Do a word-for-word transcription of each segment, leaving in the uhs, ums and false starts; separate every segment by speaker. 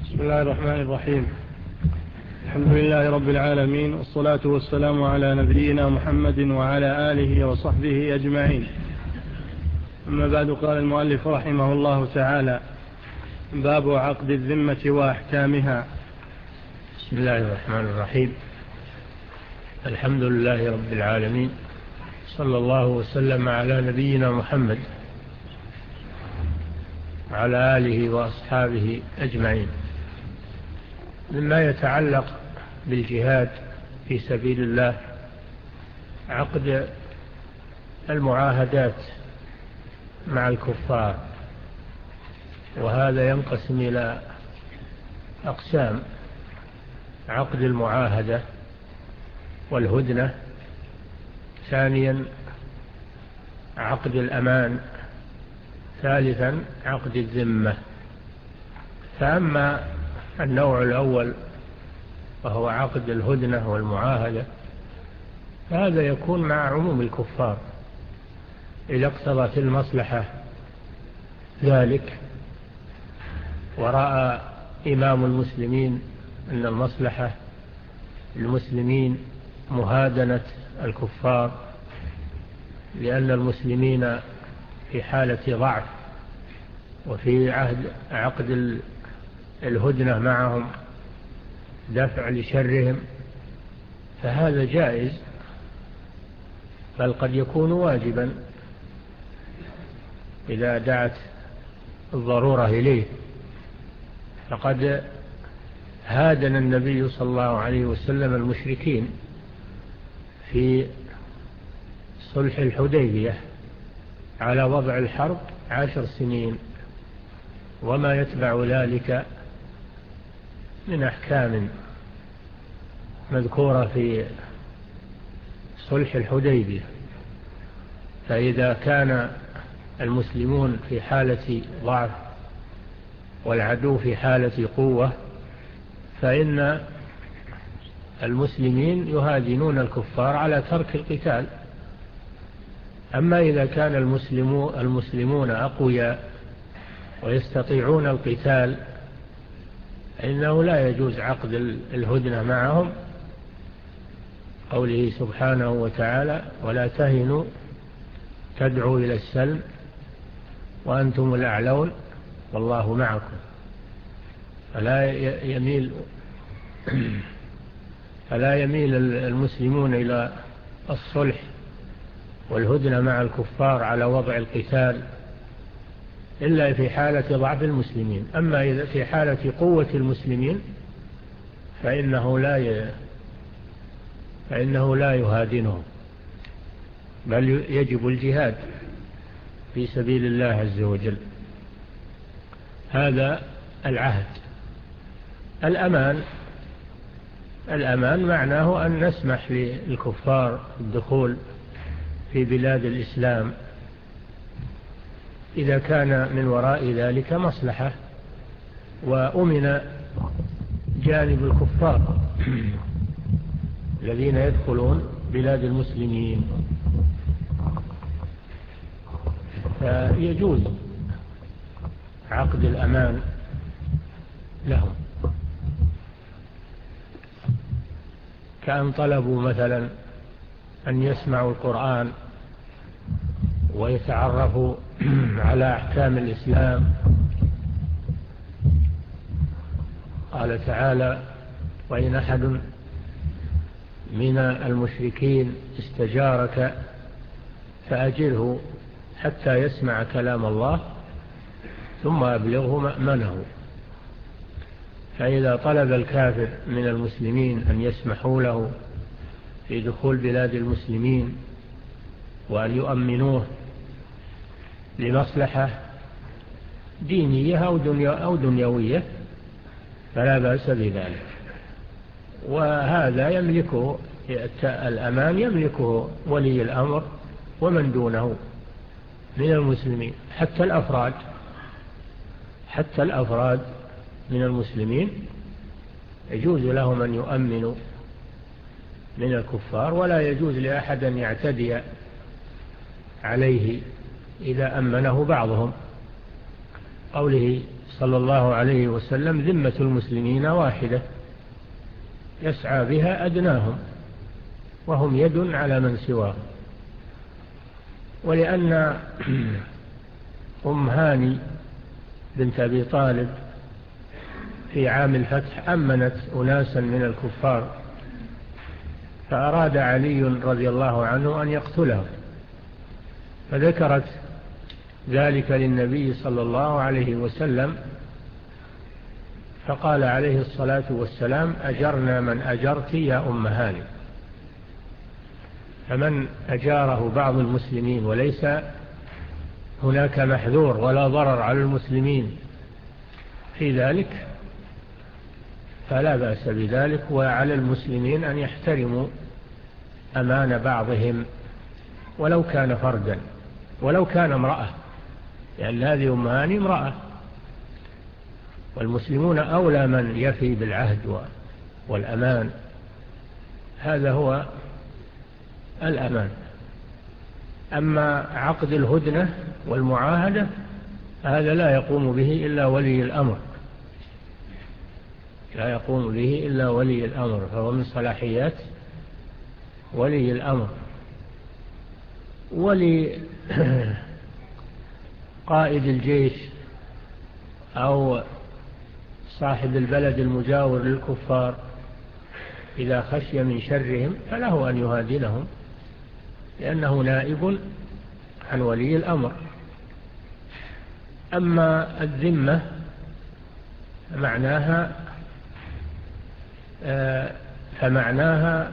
Speaker 1: بسم الله الرحمن الرحيم. الحمد لله رب العالمين، والصلاة والسلام على نبينا محمد وعلى آله وصحبه أجمعين. أما بعد، قال المؤلف رحمه الله تعالى: باب عقد الذمة وأحكامها.
Speaker 2: بسم الله الرحمن الرحيم. الحمد لله رب العالمين، صلى الله وسلم على نبينا محمد وعلى آله وأصحابه أجمعين. مما يتعلق بالجهاد في سبيل الله عقد المعاهدات مع الكفار، وهذا ينقسم إلى أقسام: عقد المعاهدة والهدنة، ثانيا عقد الأمان، ثالثا عقد الذمة. فأما النوع الأول وهو عقد الهدنة والمعاهدة، هذا يكون مع عموم الكفار إذا اقتضت المصلحة ذلك، ورأى إمام المسلمين أن المصلحة المسلمين مهادنة الكفار، لأن المسلمين في حالة ضعف وفي عهد عقد الهدنة معهم دفع لشرهم، فهذا جائز، بل قد يكون واجبا إذا دعت الضرورة إليه. فقد هادن النبي صلى الله عليه وسلم المشركين في صلح الحديبية على وضع الحرب عشر سنين وما يتبع ذلك من أحكام مذكورة في صلح الحديبية. فإذا كان المسلمون في حالة ضعف والعدو في حالة قوة، فإن المسلمين يهادنون الكفار على ترك القتال. أما إذا كان المسلمون أقوياء ويستطيعون القتال، إنه لا يجوز عقد الهدنة معهم، قوله سبحانه وتعالى: ولا تهنوا تدعوا إلى السلم وأنتم الأعلون والله معكم. فلا يميل فلا يميل المسلمون إلى الصلح والهدنة مع الكفار على وضع القتال إلا في حالة ضعف المسلمين. أما إذا في حالة قوة المسلمين فإنه لا ي... فإنه لا يهادنهم، بل يجب الجهاد في سبيل الله عز وجل. هذا العهد. الأمان الأمان معناه أن نسمح للكفار الدخول في بلاد الإسلام إذا كان من وراء ذلك مصلحة وأمن جانب الكفار الذين يدخلون بلاد المسلمين، فيجوز عقد الأمان لهم، كأن طلبوا مثلا أن يسمعوا القرآن ويتعرفوا على أحكام الإسلام. قال تعالى: وإن أحد من المشركين استجارك فأجره حتى يسمع كلام الله ثم أبلغه مأمنه. فإذا طلب الكافر من المسلمين أن يسمحوا له في دخول بلاد المسلمين وأن يؤمنوه لمصلحة دينية أو دنيوية فلا بأس بذلك. وهذا يملكه الأمان يملكه ولي الأمر ومن دونه من المسلمين، حتى الأفراد حتى الأفراد من المسلمين يجوز لهم أن يؤمنوا من الكفار، ولا يجوز لأحد أن يعتدي عليه إذا أمنه بعضهم. قوله صلى الله عليه وسلم ذمة المسلمين واحدة يسعى بها أدناهم وهم يد على من سواهم. ولأن أم هاني بنت أبي طالب في عام الفتح أمنت أناسا من الكفار، فأراد علي رضي الله عنه أن يقتلهم، فذكرت ذلك للنبي صلى الله عليه وسلم، فقال عليه الصلاة والسلام: أجرنا من أجرت يا أم هاني. فمن أجاره بعض المسلمين وليس هناك محذور ولا ضرر على المسلمين في ذلك فلا بأس بذلك، وعلى المسلمين أن يحترموا أمان بعضهم ولو كان فردا ولو كان امرأة، لأن هذه أم هاني امرأة، والمسلمون أولى من يفي بالعهد والأمان، هذا هو الأمان. أما عقد الهدنة والمعاهدة هذا لا يقوم به إلا ولي الأمر، لا يقوم به إلا ولي الأمر، فهو من صلاحيات ولي الأمر. ولي قائد الجيش أو صاحب البلد المجاور للكفار إذا خشي من شرهم فله أن يهادنهم، لأنه نائب عن ولي الأمر. أما الذمة معناها فمعناها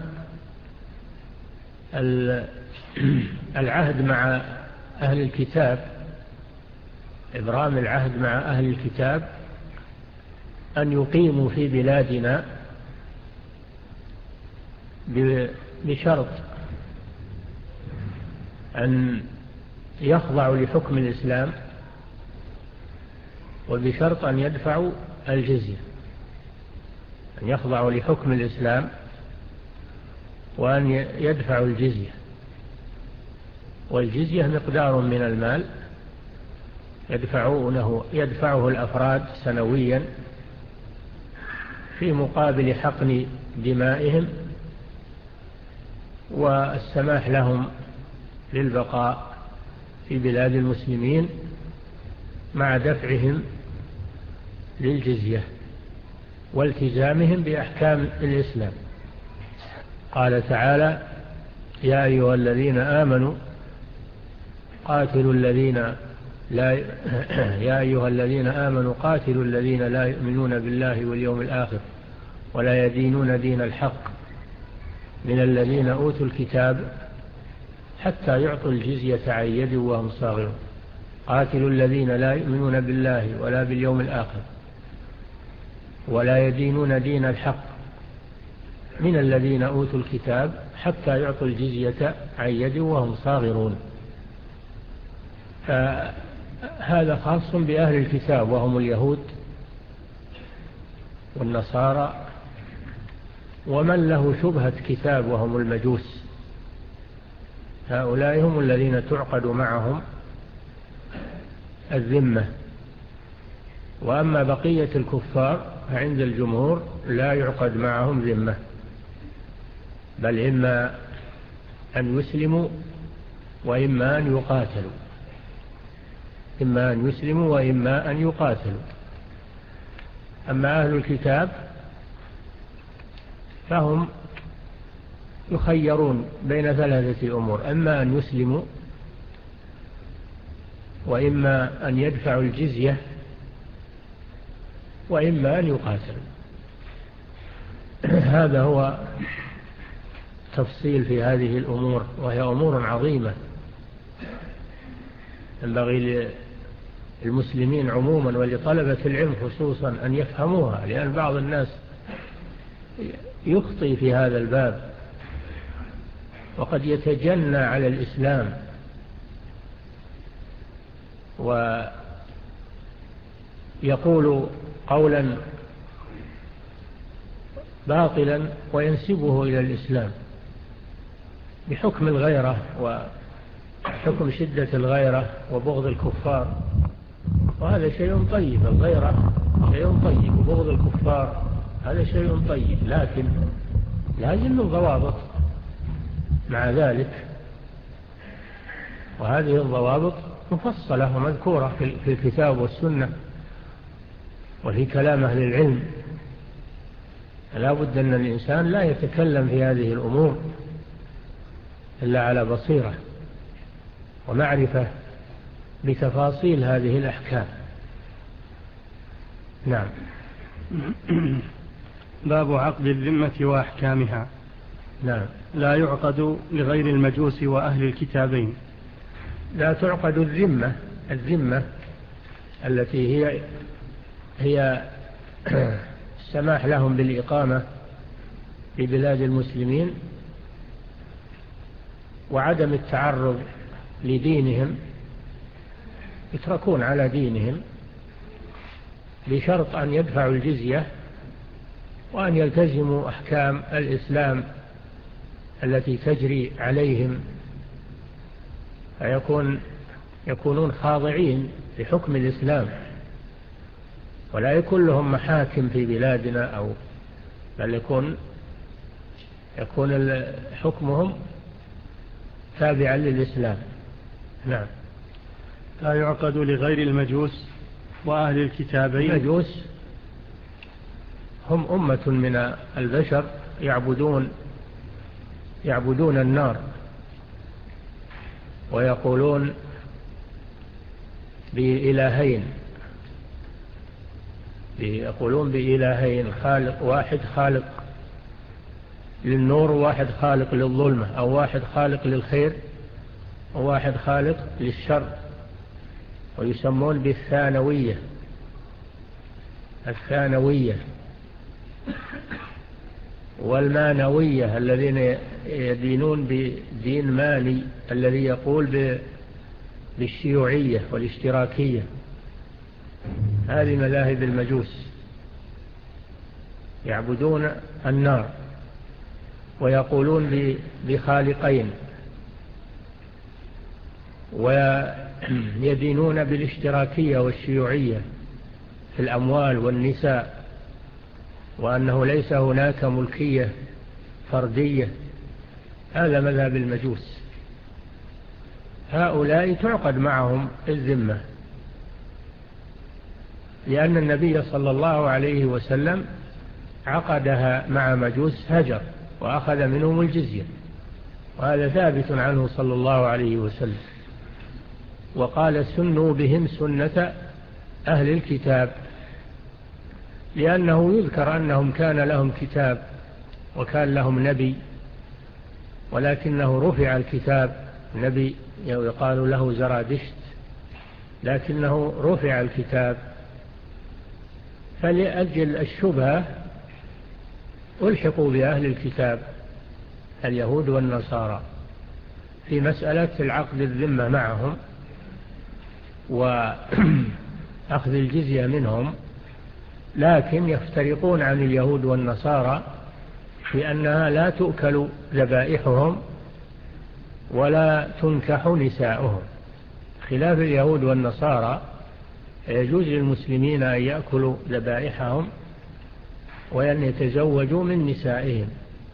Speaker 2: العهد مع أهل الكتاب، إبرام العهد مع أهل الكتاب أن يقيموا في بلادنا بشرط أن يخضعوا لحكم الإسلام، وبشرط أن يدفعوا الجزية، أن يخضعوا لحكم الإسلام وأن يدفعوا الجزية. والجزية مقدار من المال يدفعونه يدفعه الأفراد سنويا في مقابل حقن دمائهم والسماح لهم للبقاء في بلاد المسلمين مع دفعهم للجزية والتزامهم بأحكام الإسلام. قال تعالى: يا أيها الذين آمنوا قاتلوا الذين لا يا أيها الذين آمنوا قاتلوا الذين لا يؤمنون بالله واليوم الآخر ولا يدينون دين الحق من الذين أوتوا الكتاب حتى يعطوا الجزية عن يد وهم صاغرون. قاتلوا الذين لا يؤمنون بالله ولا باليوم الآخر ولا يدينون دين الحق من الذين أوتوا الكتاب حتى يعطوا الجزية عن يد وهم صاغرون. فهذا خاص بأهل الكتاب وهم اليهود والنصارى ومن له شبهة كتاب وهم المجوس، هؤلاء هم الذين تعقد معهم الذمة. وأما بقية الكفار فعند الجمهور لا يعقد معهم ذمة، بل إما أن يسلموا وإما أن يقاتلوا إما أن يسلموا وإما أن يقاتلوا. أما أهل الكتاب فهم يخيرون بين ثلاثة أمور: أما أن يسلموا وإما أن يدفعوا الجزية وإما أن يقاتلوا. هذا هو تفصيل في هذه الأمور، وهي أمور عظيمة ينبغي للمسلمين عموما ولطلبة العلم خصوصا أن يفهموها، لأن بعض الناس يخطئ في هذا الباب وقد يتجنى على الإسلام ويقول قولا باطلا وينسبه إلى الإسلام بحكم الغيرة وحكم شدة الغيرة وبغض الكفار. وهذا شيء طيب. الغيرة شيء طيب، وبغض الكفار هذا شيء طيب، لكن لازم الضوابط مع ذلك، وهذه الضوابط مفصلة ومذكورة في الكتاب والسنة وفي كلام أهل العلم. لا بد أن الإنسان لا يتكلم في هذه الأمور إلا على بصيرة ومعرفة بتفاصيل هذه الأحكام. نعم.
Speaker 1: باب عقد الذمة وأحكامها.
Speaker 2: نعم.
Speaker 1: لا يعقد لغير المجوس وأهل الكتابين.
Speaker 2: لا تعقد الذمة. الذمة التي هي هي السماح لهم بالإقامة في بلاد المسلمين وعدم التعرض لدينهم، يتركون على دينهم بشرط أن يدفعوا الجزية وأن يلتزموا أحكام الإسلام التي تجري عليهم، فيكون يكونون خاضعين لحكم الإسلام، ولا يكون لهم محاكم في بلادنا، أو بل يكون يكون حكمهم تابعا للإسلام. نعم.
Speaker 1: لا يعقد لغير المجوس وأهل الكتابين.
Speaker 2: المجوس هم أمة من البشر يعبدون يعبدون النار، ويقولون بإلهين يقولون بإلهين خالق واحد، خالق للنور وواحد خالق للظلمة، أو واحد خالق للخير وواحد خالق للشر، ويسمون بالثانوية. الثانوية والمانوية الذين يدينون بدين ماني الذي يقول بالشيوعية والاشتراكية. هذه مذاهب المجوس، يعبدون النار ويقولون بخالقين، ويدينون بالاشتراكية والشيوعية في الأموال والنساء، وأنه ليس هناك ملكية فردية. هذا مذهب المجوس. هؤلاء تعقد معهم الذمة، لأن النبي صلى الله عليه وسلم عقدها مع مجوس هجر وأخذ منهم الجزية، وهذا ثابت عنه صلى الله عليه وسلم. وقال سنوا بهم سنة أهل الكتاب، لأنه يذكر أنهم كان لهم كتاب وكان لهم نبي، ولكنه رفع الكتاب. نبي يقال له زرادشت، لكنه رفع الكتاب، فلأجل الشبهة ألحقوا بأهل الكتاب اليهود والنصارى في مسألة العقد الذمة معهم وأخذ الجزية منهم، لكن يفترقون عن اليهود والنصارى في أنها لا تؤكل ذبائحهم ولا تنكح نساؤهم، خلاف اليهود والنصارى يجوز للمسلمين أن يأكلوا ذبائحهم وأن يتزوجوا من نسائهم،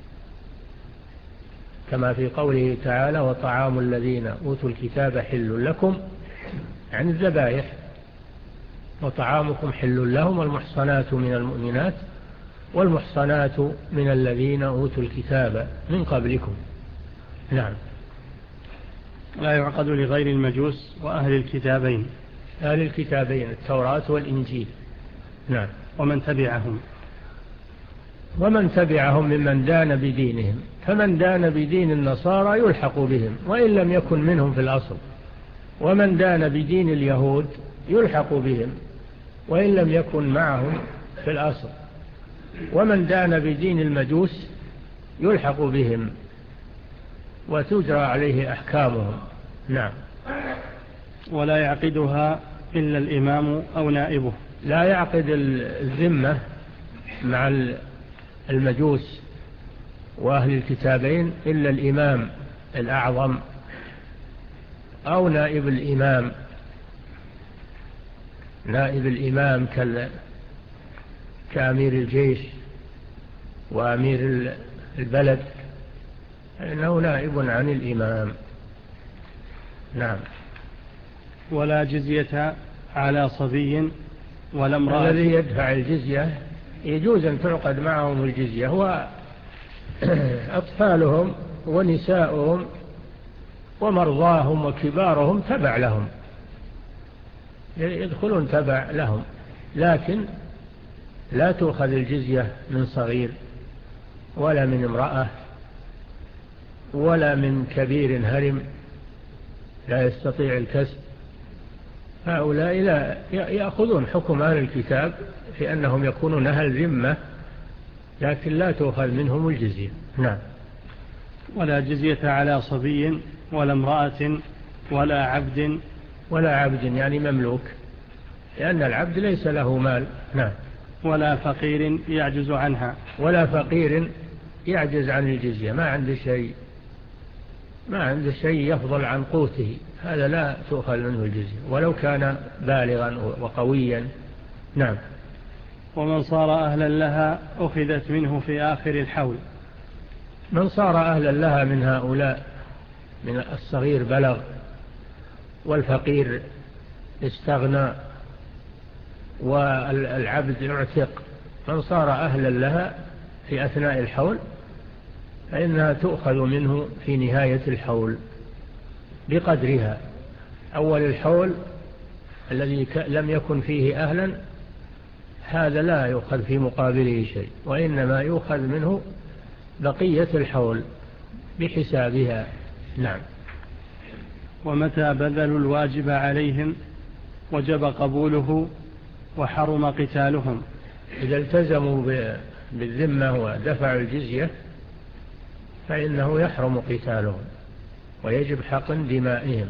Speaker 2: كما في قوله تعالى وطعام الذين أوتوا الكتاب حل لكم، عن الذبائح، وطعامكم حل لهم، والمحصنات من المؤمنات والمحصنات من الذين أوتوا الكتاب من قبلكم. نعم.
Speaker 1: لا يعقد لغير المجوس وأهل الكتابين.
Speaker 2: أهل الكتابين التوراة والإنجيل. نعم.
Speaker 1: ومن تبعهم.
Speaker 2: ومن تبعهم ممن دان بدينهم، فمن دان بدين النصارى يلحق بهم وإن لم يكن منهم في الأصل، ومن دان بدين اليهود يلحق بهم وإن لم يكن معهم في الأصل، ومن دان بدين المجوس يلحق بهم وتجرى عليه أحكامهم. نعم.
Speaker 1: ولا يعقدها إلا الإمام أو نائبه.
Speaker 2: لا يعقد الذمة مع المجوس وأهل الكتابين إلا الإمام الأعظم أو نائب الإمام، نائب الإمام كأمير الجيش وأمير البلد، إنه نائب عن الإمام. نعم.
Speaker 1: ولا جزية على صبي ولا امرأة.
Speaker 2: الذي يدفع الجزية يجوز أن تعقد معهم الجزية هو أطفالهم ونساؤهم ومرضاهم وكبارهم تبع لهم، يدخلون تبع لهم، لكن لا تؤخذ الجزية من صغير ولا من امرأة ولا من كبير هرم لا يستطيع الكسب. هؤلاء لا يأخذون حكم أهل الكتاب في أنهم يكونون أهل ذمة، لكن لا تؤخذ منهم الجزية. نعم.
Speaker 1: ولا جزية على صبي ولا امرأة ولا عبد.
Speaker 2: ولا عبد يعني مملوك، لأن العبد ليس له مال. نعم.
Speaker 1: ولا فقير يعجز عنها.
Speaker 2: ولا فقير يعجز عن الجزية، ما عنده شيء ما عنده شيء يفضل عن قوته، هذا لا تؤخذ منه الجزية ولو كان بالغا وقويا. نعم.
Speaker 1: ومن صار أهلا لها أخذت منه في آخر الحول.
Speaker 2: من صار أهلا لها من هؤلاء، من الصغير بلغ والفقير استغنى والعبد اعتق، من صار أهلا لها في أثناء الحول فإنها تؤخذ منه في نهاية الحول بقدرها. أول الحول الذي لم يكن فيه أهلا هذا لا يؤخذ في مقابله شيء، وإنما يؤخذ منه بقية الحول بحسابها. نعم.
Speaker 1: ومتى بذلوا الواجب عليهم وجب قبوله وحرم قتالهم.
Speaker 2: إذا التزموا بالذمة ودفعوا الجزية فإنه يحرم قتالهم ويجب حقن دمائهم،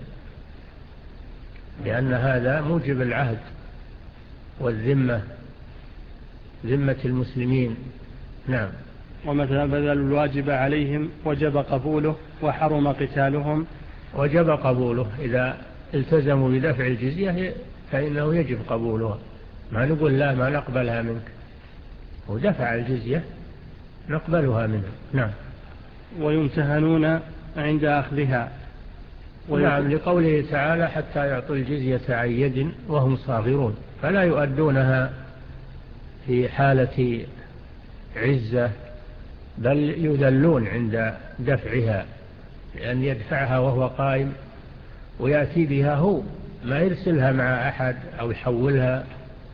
Speaker 2: لأن هذا موجب العهد والذمة، ذمة المسلمين. نعم.
Speaker 1: ومتى بذلوا الواجب عليهم وجب قبوله وحرم قتالهم.
Speaker 2: وجب قبوله، إذا التزموا بدفع الجزية فإنه يجب قبولها، ما نقول لا ما نقبلها منك، ودفع الجزية نقبلها منه. نعم.
Speaker 1: ويمتهنون عند أخذها.
Speaker 2: نعم، لقوله تعالى حتى يعطوا الجزية عن يد وهم صاغرون، فلا يؤدونها في حالة عزة بل يذلون عند دفعها، لأن يدفعها وهو قائم ويأتي بها هو، ما يرسلها مع أحد أو يحولها،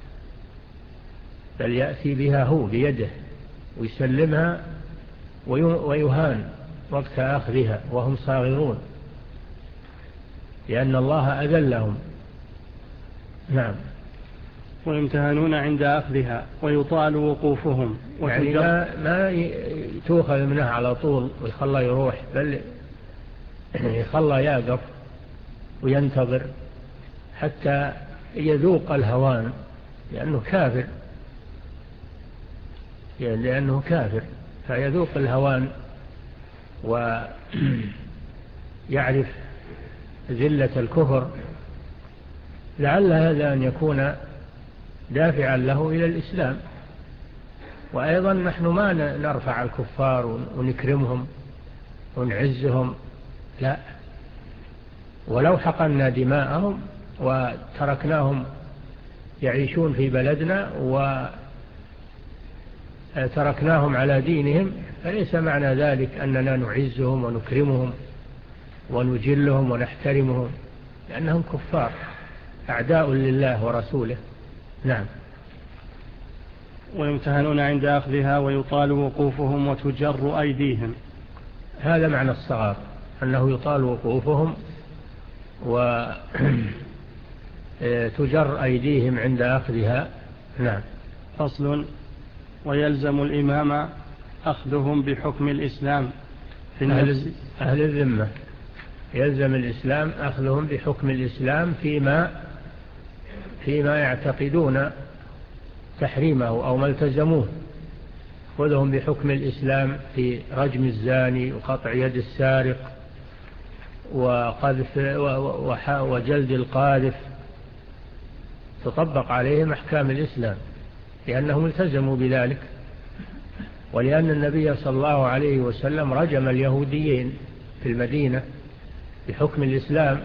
Speaker 2: بل يأتي بها هو بيده ويسلمها ويهان وقت أخذها وهم صاغرون، لأن الله أذلهم. نعم.
Speaker 1: ويمتهنون عند أخذها ويطال وقوفهم،
Speaker 2: يعني ما, ما تؤخذ منه على طول ويخلى يروح، بل يخلى يقف وينتظر حتى يذوق الهوان، لأنه كافر يعني لأنه كافر فيذوق الهوان ويعرف ذلة الكفر، لعل هذا أن يكون دافعا له إلى الإسلام. وأيضا نحن ما نرفع الكفار ونكرمهم ونعزهم، لا، ولو حقنا دماءهم وتركناهم يعيشون في بلدنا وتركناهم على دينهم فليس معنى ذلك أننا نعزهم ونكرمهم ونجلهم ونحترمهم، لأنهم كفار أعداء لله ورسوله. نعم.
Speaker 1: ويمتهنون عند أخذها ويطال وقوفهم وتجر أيديهم.
Speaker 2: هذا معنى الصغار، أنه يطال وقوفهم وتجر أيديهم عند أخذها. نعم.
Speaker 1: فصل. ويلزم الإمام أخذهم بحكم الإسلام في النفس.
Speaker 2: أهل الذمة يلزم الإسلام أخذهم بحكم الإسلام فيما فيما يعتقدون تحريمه أو ما التزموه، خذهم بحكم الإسلام في رجم الزاني وقطع يد السارق وقذف وجلد القاذف تطبق عليهم أحكام الإسلام، لأنهم التزموا بذلك، ولأن النبي صلى الله عليه وسلم رجم اليهوديين في المدينة بحكم الإسلام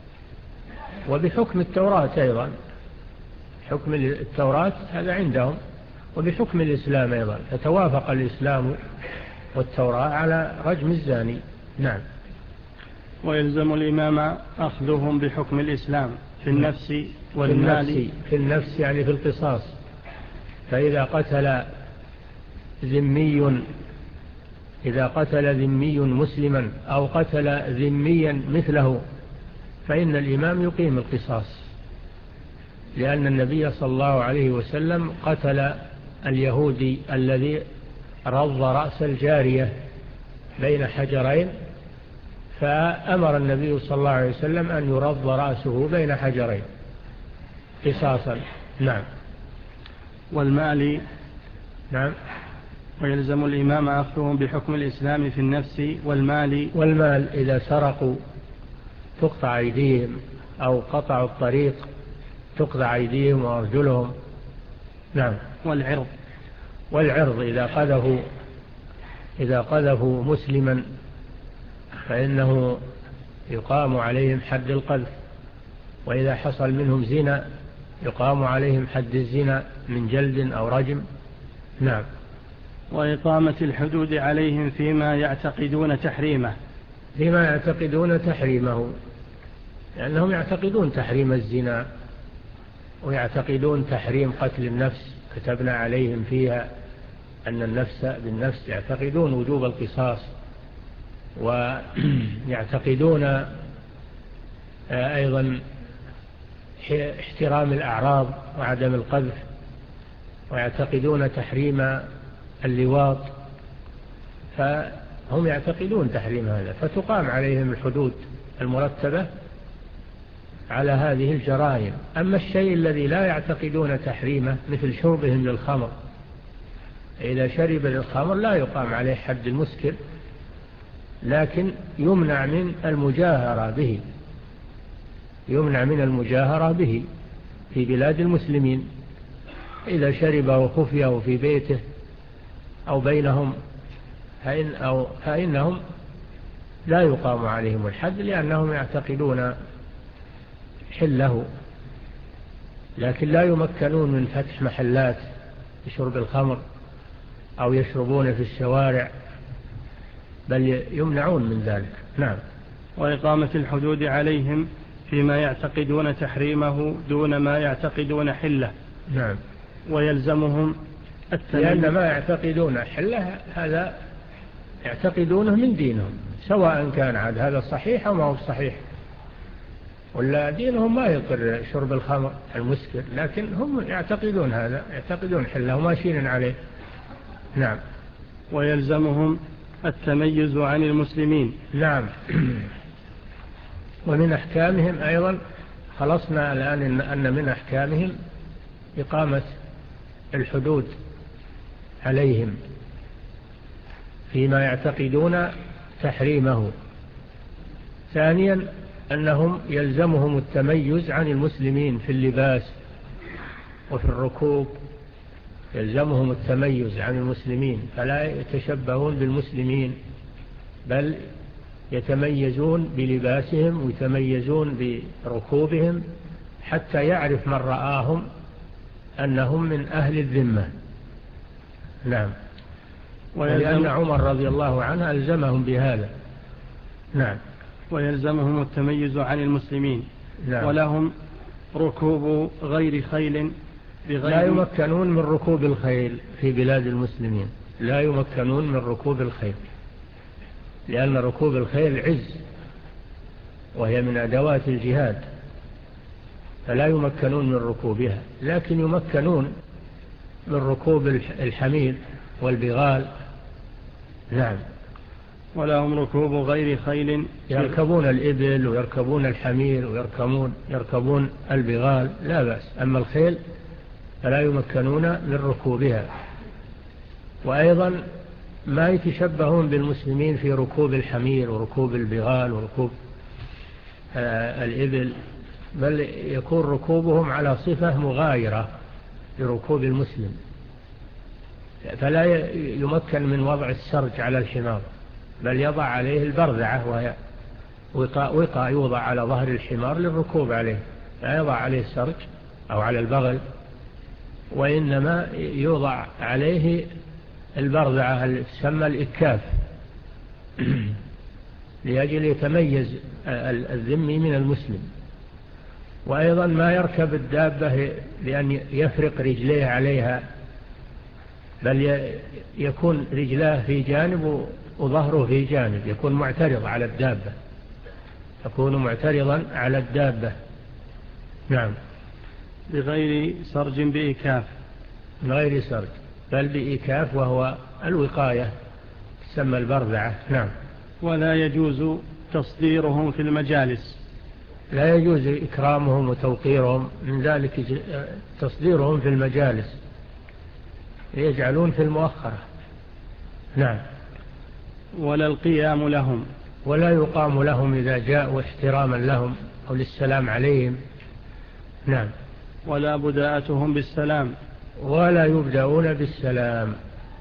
Speaker 2: وبحكم التوراة أيضا، حكم التوراة هذا عندهم وبحكم الإسلام أيضا، فتوافق الإسلام والتوراة على رجم الزاني. نعم.
Speaker 1: ويلزم الإمام أخذهم بحكم الإسلام في النفس والمال.
Speaker 2: في النفس, في النفس يعني في القصاص، فإذا قتل ذمي إذا قتل ذمي مسلما أو قتل ذميا مثله فإن الإمام يقيم القصاص، لأن النبي صلى الله عليه وسلم قتل اليهودي الذي رض رأس الجارية بين حجرين، فأمر النبي صلى الله عليه وسلم أن يرض رأسه بين حجرين قصاصا. نعم.
Speaker 1: والمال.
Speaker 2: نعم.
Speaker 1: ويلزم الإمام أخذهم بحكم الإسلام في النفس والمال.
Speaker 2: والمال إذا سرقوا تقطع أيديهم، أو قطعوا الطريق تقطع أيديهم وأرجلهم. نعم.
Speaker 1: والعرض.
Speaker 2: والعرض إذا قذفوا إذا قذفوا مسلما فإنه يقام عليهم حد القذف، وإذا حصل منهم زنا يقام عليهم حد الزنا من جلد أو رجم. نعم.
Speaker 1: وإقامة الحدود عليهم فيما يعتقدون تحريمه.
Speaker 2: فيما يعتقدون تحريمه، لأنهم يعتقدون تحريم الزنا ويعتقدون تحريم قتل النفس، كتبنا عليهم فيها أن النفس بالنفس، يعتقدون وجوب القصاص، ويعتقدون أيضا احترام الأعراض وعدم القذف، ويعتقدون تحريم اللواط، فهم يعتقدون تحريم هذا، فتقام عليهم الحدود المرتبة على هذه الجرائم. أما الشيء الذي لا يعتقدون تحريمه مثل شربهم للخمر، إذا شرب للخمر لا يقام عليه حد المسكر، لكن يمنع من المجاهرة به يمنع من المجاهرة به في بلاد المسلمين. إذا شربه خفيه في بيته أو بينهم فإن أو فإنهم لا يقام عليهم الحد، لأنهم يعتقدون حله، لكن لا يمكنون من فتح محلات لشرب الخمر أو يشربون في الشوارع، بل يمنعون من ذلك. نعم.
Speaker 1: وإقامة الحدود عليهم فيما يعتقدون تحريمه دون ما يعتقدون حله.
Speaker 2: نعم.
Speaker 1: ويلزمهم التمييز،
Speaker 2: لأن ما يعتقدون حله هذا يعتقدونه من دينهم، سواء كان عاد هذا صحيح أو ما هو صحيح، ولا دينهم ما يقر شرب الخمر المسكر، لكن هم يعتقدون هذا، يعتقدون حله وماشيين عليه. نعم.
Speaker 1: ويلزمهم التميز عن المسلمين.
Speaker 2: نعم. ومن أحكامهم أيضا خلصنا الآن أن من أحكامهم إقامة الحدود عليهم فيما يعتقدون تحريمه. ثانيا أنهم يلزمهم التميز عن المسلمين في اللباس وفي الركوب، يلزمهم التميز عن المسلمين، فلا يتشبهون بالمسلمين، بل يتميزون بلباسهم ويتميزون بركوبهم، حتى يعرف من رآهم أنهم من أهل الذمة. نعم. ولأن عمر رضي الله عنه ألزمهم بهذا. نعم.
Speaker 1: ويلزمهم التميز عن المسلمين.
Speaker 2: نعم.
Speaker 1: ولهم ركوب غير خيل بغير،
Speaker 2: لا يمكنون من ركوب الخيل في بلاد المسلمين، لا يمكنون من ركوب الخيل، لأن ركوب الخيل عز وهي من أدوات الجهاد، فلا يمكنون من ركوبها، لكن يمكنون من ركوب الحمير والبغال. نعم.
Speaker 1: ولهم ركوب غير خيل،
Speaker 2: يركبون الإبل ويركبون الحمير ويركبون يركبون البغال لا بأس، أما الخيل فلا يمكنون من ركوبها. وأيضا ما يتشبهون بالمسلمين في ركوب الحمير وركوب البغال وركوب الإبل، بل يكون ركوبهم على صفة مغايرة لركوب المسلم، فلا يمكن من وضع السرج على الحمار، بل يضع عليه البرذعة وهي وطاء وطاء يوضع على ظهر الحمار للركوب عليه، لا يضع عليه السرج أو على البغل، وإنما يوضع عليه البرذعة اللي تسمى الإكاف لأجل يتميز الذمي من المسلم. وأيضا ما يركب الدابة لأن يفرق رجليه عليها، بل يكون رجلاه في جانب وظهره في جانب، يكون معترض على الدابة، يكون معترضا على الدابة. نعم.
Speaker 1: بغير سرج بإكاف.
Speaker 2: بغير سرج بل بإكاف، وهو الوقاية تسمى البرذعة. نعم.
Speaker 1: ولا يجوز تصديرهم في المجالس.
Speaker 2: لا يجوز إكرامهم وتوقيرهم، من ذلك تصديرهم في المجالس، يجعلون في المؤخرة. نعم.
Speaker 1: ولا القيام لهم.
Speaker 2: ولا يقام لهم إذا جاءوا احتراما لهم أو للسلام عليهم. نعم.
Speaker 1: ولا بداءتهم بالسلام.
Speaker 2: ولا يبدأون بالسلام،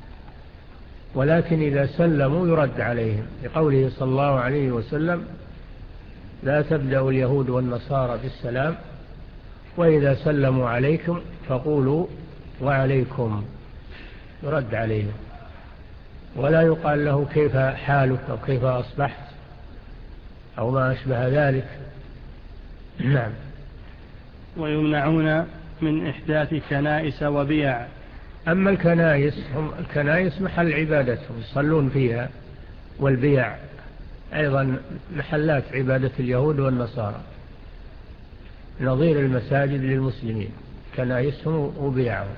Speaker 2: ولكن إذا سلموا يرد عليهم، لقوله صلى الله عليه وسلم: لا تبدأ اليهود والنصارى بالسلام، وإذا سلموا عليكم فقولوا وعليكم، يرد عليهم، ولا يقال له كيف حالك أو كيف أصبحت أو ما أشبه ذلك. نعم.
Speaker 1: ويمنعون من إحداث كنائس وبيع.
Speaker 2: أما الكنائس، هم الكنائس محل عبادتهم يصلون فيها، والبيع أيضا محلات عبادة اليهود والنصارى، نظير المساجد للمسلمين، كنائسهم وبيعهم.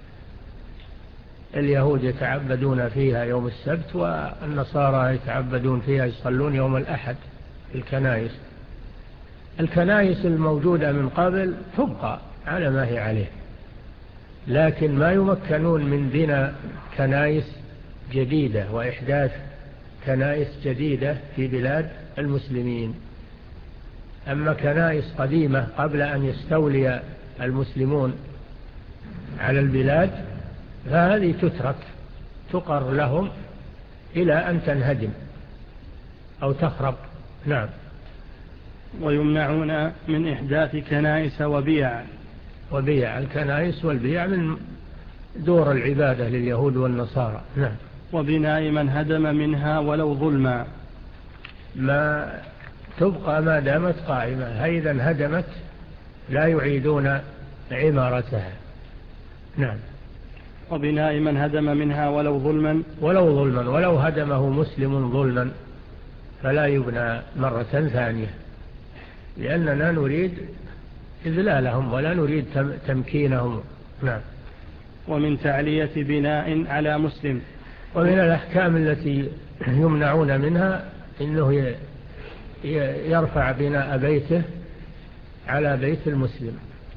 Speaker 2: اليهود يتعبدون فيها يوم السبت، والنصارى يتعبدون فيها يصلون يوم الأحد في الكنائس. الكنائس الموجودة من قبل تبقى على ما هي عليه، لكن ما يمكنون من بناء كنائس جديدة وإحداث كنائس جديدة في بلاد المسلمين. أما كنائس قديمة قبل أن يستولي المسلمون على البلاد فهذه تترك، تقر لهم إلى أن تنهدم أو تخرب. نعم.
Speaker 1: ويمنعون من إحداث كنائس وبيع.
Speaker 2: وبيع، الكنائس والبيع من دور العبادة لليهود والنصارى. نعم.
Speaker 1: وبناء من هدم منها ولو ظلما.
Speaker 2: ما تبقى ما دامت قائمة، إذا انهدمت لا يعيدون عمارتها. نعم.
Speaker 1: وبناء من هدم منها ولو ظلما.
Speaker 2: ولو ظلما، ولو هدمه مسلم ظلما فلا يبنى مرة ثانية، لأننا نريد إذلالهم ولا نريد تمكينهم. نعم.
Speaker 1: ومن تعلية بناء على مسلم.
Speaker 2: ومن الأحكام التي يمنعون منها إنه يرفع بناء بيته على بيت المسلم،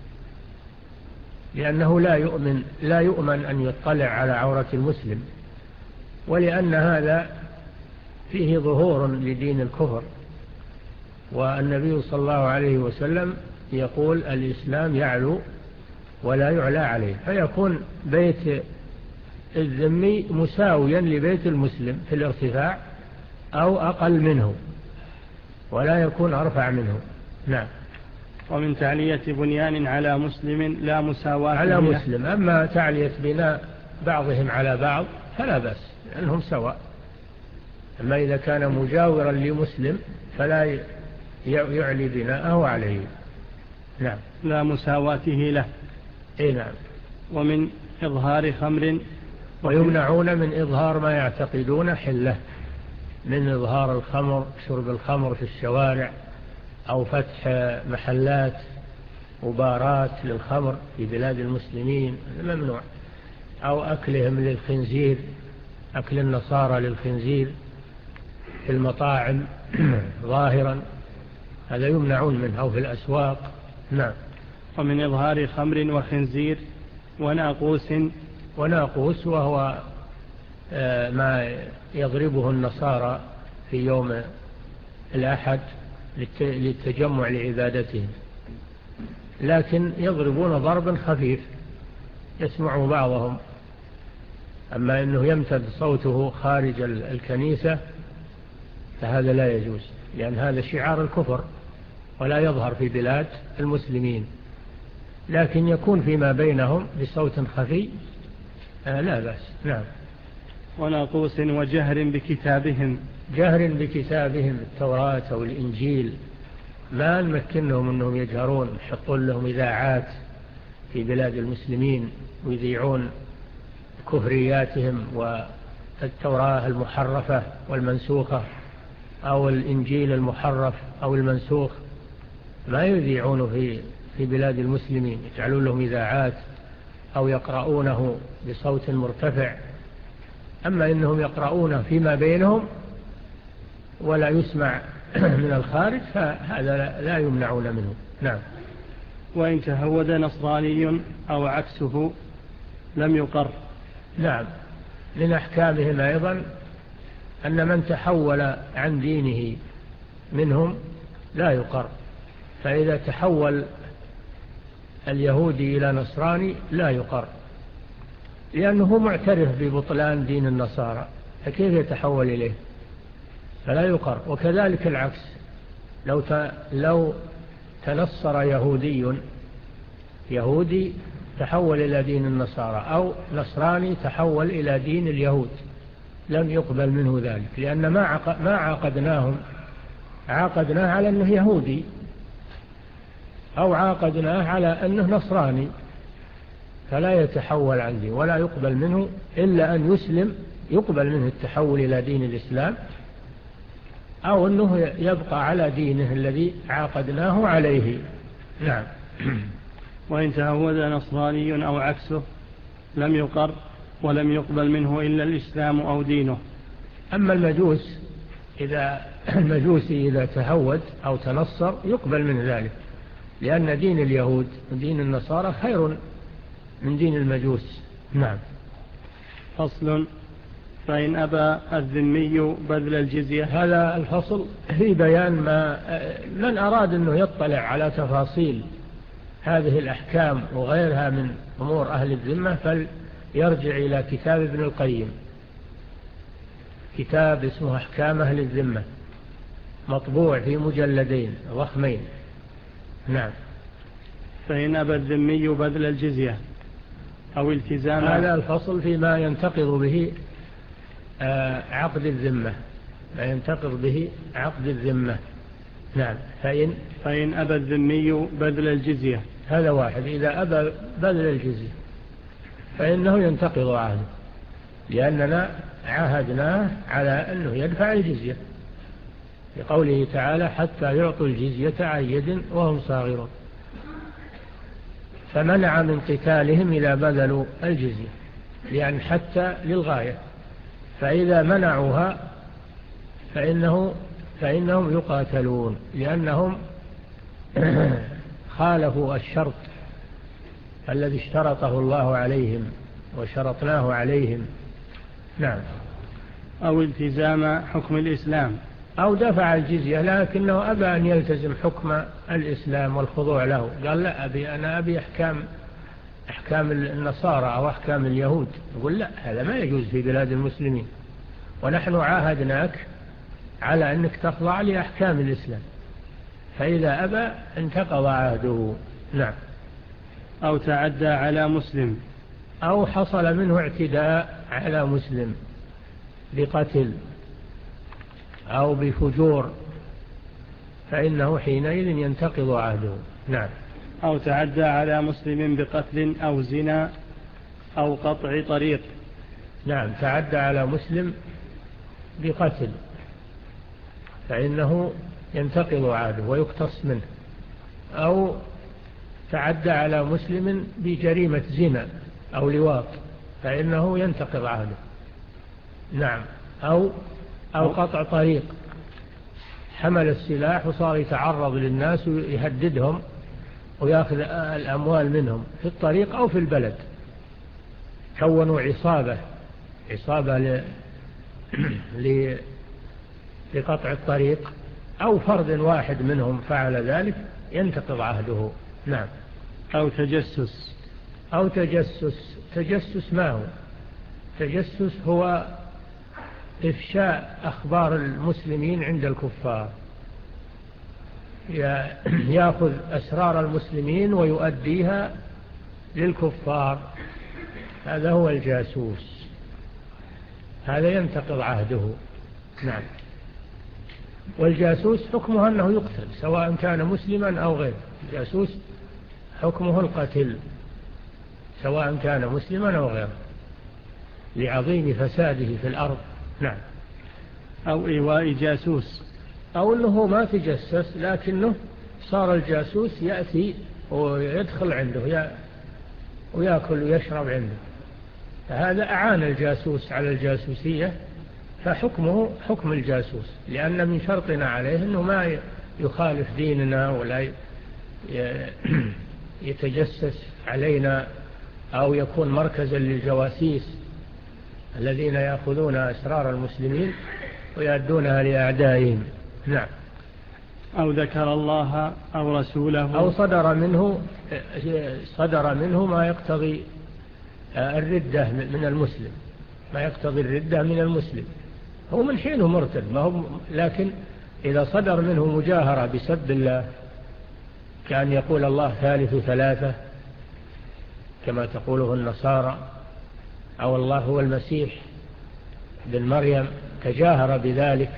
Speaker 2: لأنه لا يؤمن لا يؤمن أن يطلع على عورة المسلم، ولأن هذا فيه ظهور لدين الكفر، والنبي صلى الله عليه وسلم يقول: الإسلام يعلو ولا يعلى عليه، فيكون بيت الذمي مساويا لبيت المسلم في الارتفاع أو أقل منه، ولا يكون أرفع منه. نعم.
Speaker 1: ومن تعلية بنيان على مسلم لا مساواة
Speaker 2: على مسلم. أما تعلية بناء بعضهم على بعض فلا بأس، لأنهم سواء. أما إذا كان مجاورا لمسلم فلا يعلي بناءه عليه. نعم.
Speaker 1: لا مساواته له.
Speaker 2: إيه نعم.
Speaker 1: ومن إظهار خمر.
Speaker 2: ويمنعون من إظهار ما يعتقدون حله، من إظهار الخمر، شرب الخمر في الشوارع، أو فتح محلات وبارات للخمر في بلاد المسلمين، ممنوع. أو أكلهم للخنزير، أكل النصارى للخنزير في المطاعم ظاهرا، هذا يمنعون منه، أو في الأسواق. نعم.
Speaker 1: ومن إظهار خمر وخنزير وناقوس.
Speaker 2: وناقوس وهو ما يضربه النصارى في يوم الأحد للتجمع لعبادتهم، لكن يضربون ضربا خفيف يسمع بعضهم. أما أنه يمتد صوته خارج الكنيسة فهذا لا يجوز، لأن هذا شعار الكفر ولا يظهر في بلاد المسلمين، لكن يكون فيما بينهم بصوت خفي لا بأس. نعم.
Speaker 1: وناقوس وجهر بكتابهم،
Speaker 2: جهر بكتابهم التوراة أو الإنجيل، ما نمكنهم أنهم يجهرون، يحطون لهم إذاعات في بلاد المسلمين ويذيعون كفرياتهم والتوراة المحرفة والمنسوخة أو الإنجيل المحرف أو المنسوخ، ما يذيعونه في في بلاد المسلمين، يجعلون لهم إذاعات أو يقرؤونه بصوت مرتفع. أما إنهم يقرؤونه فيما بينهم ولا يسمع من الخارج فهذا لا يمنعون منه. نعم.
Speaker 1: وإن تهود نصراني أو عكسه لم يقر.
Speaker 2: نعم. من أحكامهم أيضا أن من تحول عن دينه منهم لا يقر، فإذا تحول اليهودي إلى نصراني لا يقر، لأنه معترف ببطلان دين النصارى، فكيف يتحول إليه؟ فلا يقر. وكذلك العكس، لو لو تنصر يهودي يهودي تحول إلى دين النصارى أو نصراني تحول إلى دين اليهود لم يقبل منه ذلك، لأن ما ما عاقدناهم عاقدناه على أنه يهودي أو عاقدناه على أنه نصراني، فلا يتحول عن دين ولا يقبل منه إلا أن يسلم، يقبل منه التحول إلى دين الإسلام، أو أنه يبقى على دينه الذي عاقدناه عليه. نعم.
Speaker 1: وإن تهود نصراني أو عكسه لم يقر ولم يقبل منه إلا الإسلام أو دينه.
Speaker 2: أما المجوس، إذا المجوسي إذا تهود أو تنصر يقبل من ذلك، لأن دين اليهود ودين النصارى خير من دين المجوس. نعم.
Speaker 1: فصل. فإن أبى الذمي بذل الجزية.
Speaker 2: هذا الفصل في بيان ما من أراد أنه يطلع على تفاصيل هذه الأحكام وغيرها من أمور أهل الذمة فليرجع إلى كتاب ابن القيم، كتاب اسمه أحكام أهل الذمة، مطبوع في مجلدين ضخمين. نعم.
Speaker 1: فإن أبى الذمي بذل الجزية أو التزام.
Speaker 2: هذا الفصل فيما ينتقض به عقد الذمة، ما ينتقض به عقد الذمة. نعم. فإن
Speaker 1: فإن أبى الذمي بذل الجزية،
Speaker 2: هذا واحد، إذا أبى بذل الجزية فإنه ينتقض عهده، لأننا عاهدناه على أنه يدفع الجزية، لقوله تعالى حتى يعطوا الجزية عن يد وهم صاغرون، فمنع من قتالهم إذا بذلوا الجزية، لأن حتى للغاية، فإذا منعوها فإنه فإنهم يقاتلون، لأنهم خالفوا الشرط الذي اشترطه الله عليهم وشرطناه عليهم. نعم.
Speaker 1: أو التزام حكم الإسلام،
Speaker 2: أو دفع الجزية لكنه أبى أن يلتزم حكم الإسلام والخضوع له، قال لا أبي أنا أبي أحكام أحكام النصارى أو أحكام اليهود، يقول لا، هذا ما يجوز في بلاد المسلمين، ونحن عاهدناك على أنك تخضع لأحكام الإسلام، فإذا أبى انتقض عهده. نعم.
Speaker 1: أو تعدى على مسلم،
Speaker 2: أو حصل منه اعتداء على مسلم بقتل أو بفجور، فإنه حينئذ ينتقض عهده. نعم.
Speaker 1: أو تعدى على مسلم بقتل أو زنا أو قطع طريق.
Speaker 2: نعم. تعدى على مسلم بقتل فإنه ينتقض عهده ويقتص منه، أو تعدى على مسلم بجريمة زنا أو لواط فإنه ينتقض عهده. نعم. أو أو قطع طريق، حمل السلاح وصار يتعرض للناس ويهددهم ويأخذ الأموال منهم في الطريق أو في البلد، كونوا عصابة عصابة ل... ل... لقطع الطريق، أو فرد واحد منهم فعل ذلك ينتقض عهده. نعم.
Speaker 1: أو تجسس.
Speaker 2: أو تجسس. تجسس ما هو؟ تجسس هو إفشاء أخبار المسلمين عند الكفار، يأخذ أسرار المسلمين ويؤديها للكفار، هذا هو الجاسوس، هذا ينتقض عهده. نعم. والجاسوس حكمه أنه يقتل سواء كان مسلما أو غير. الجاسوس حكمه القتل سواء كان مسلما أو غير، لعظيم فساده في الأرض. نعم.
Speaker 1: أو إيواء جاسوس،
Speaker 2: أو أنه ما تجسس لكنه صار الجاسوس يأتي ويدخل عنده ويأكل ويشرب عنده، فهذا أعان الجاسوس على الجاسوسية، فحكمه حكم الجاسوس، لأن من شرطنا عليه أنه ما يخالف ديننا ولا يتجسس علينا أو يكون مركزا للجواسيس الذين يأخذون أسرار المسلمين ويأدونها لأعدائهم. نعم.
Speaker 1: أو ذكر الله أو رسوله،
Speaker 2: أو صدر منه صدر منه ما يقتضي الردة من المسلم، ما يقتضي الردة من المسلم، هو من حينه مرتد، ما هو، لكن إذا صدر منه مجاهرة بسب الله، كان يقول الله ثالث ثلاثة كما تقوله النصارى، أو الله هو المسيح بن مريم، تجاهر بذلك،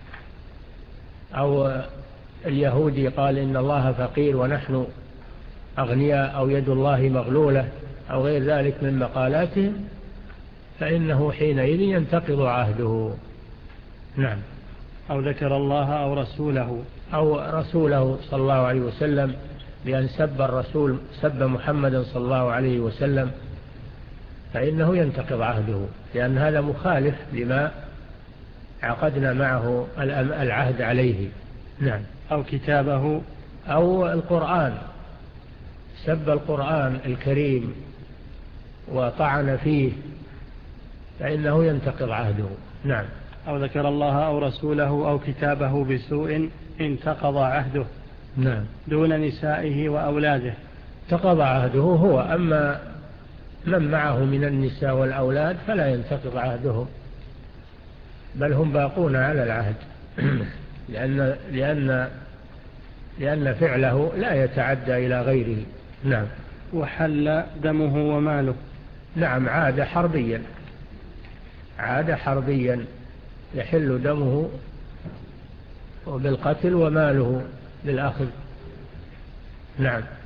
Speaker 2: أو اليهودي قال إن الله فقير ونحن أغنياء، أو يد الله مغلولة، أو غير ذلك من مقالاتهم، فإنه حينئذ ينتقض عهده. نعم.
Speaker 1: أو ذكر الله أو رسوله،
Speaker 2: أو رسوله صلى الله عليه وسلم، بأن سب الرسول سب محمد صلى الله عليه وسلم، فإنه ينتقض عهده، لأن هذا مخالف لما عقدنا معه العهد عليه. نعم.
Speaker 1: أو كتابه،
Speaker 2: أو القرآن، سب القرآن الكريم وطعن فيه، فإنه ينتقض عهده. نعم.
Speaker 1: أو ذكر الله أو رسوله أو كتابه بسوء انتقض عهده.
Speaker 2: نعم.
Speaker 1: دون نسائه وأولاده.
Speaker 2: انتقض عهده هو، أما من معه من النساء والأولاد فلا ينتقض عهدهم، بل هم باقون على العهد لأن, لأن, لأن فعله لا يتعدى إلى غيره. نعم.
Speaker 1: وحل دمه وماله.
Speaker 2: نعم. عاد حربيا، عاد حربيا يحل دمه بالقتل وماله بالأخذ. نعم.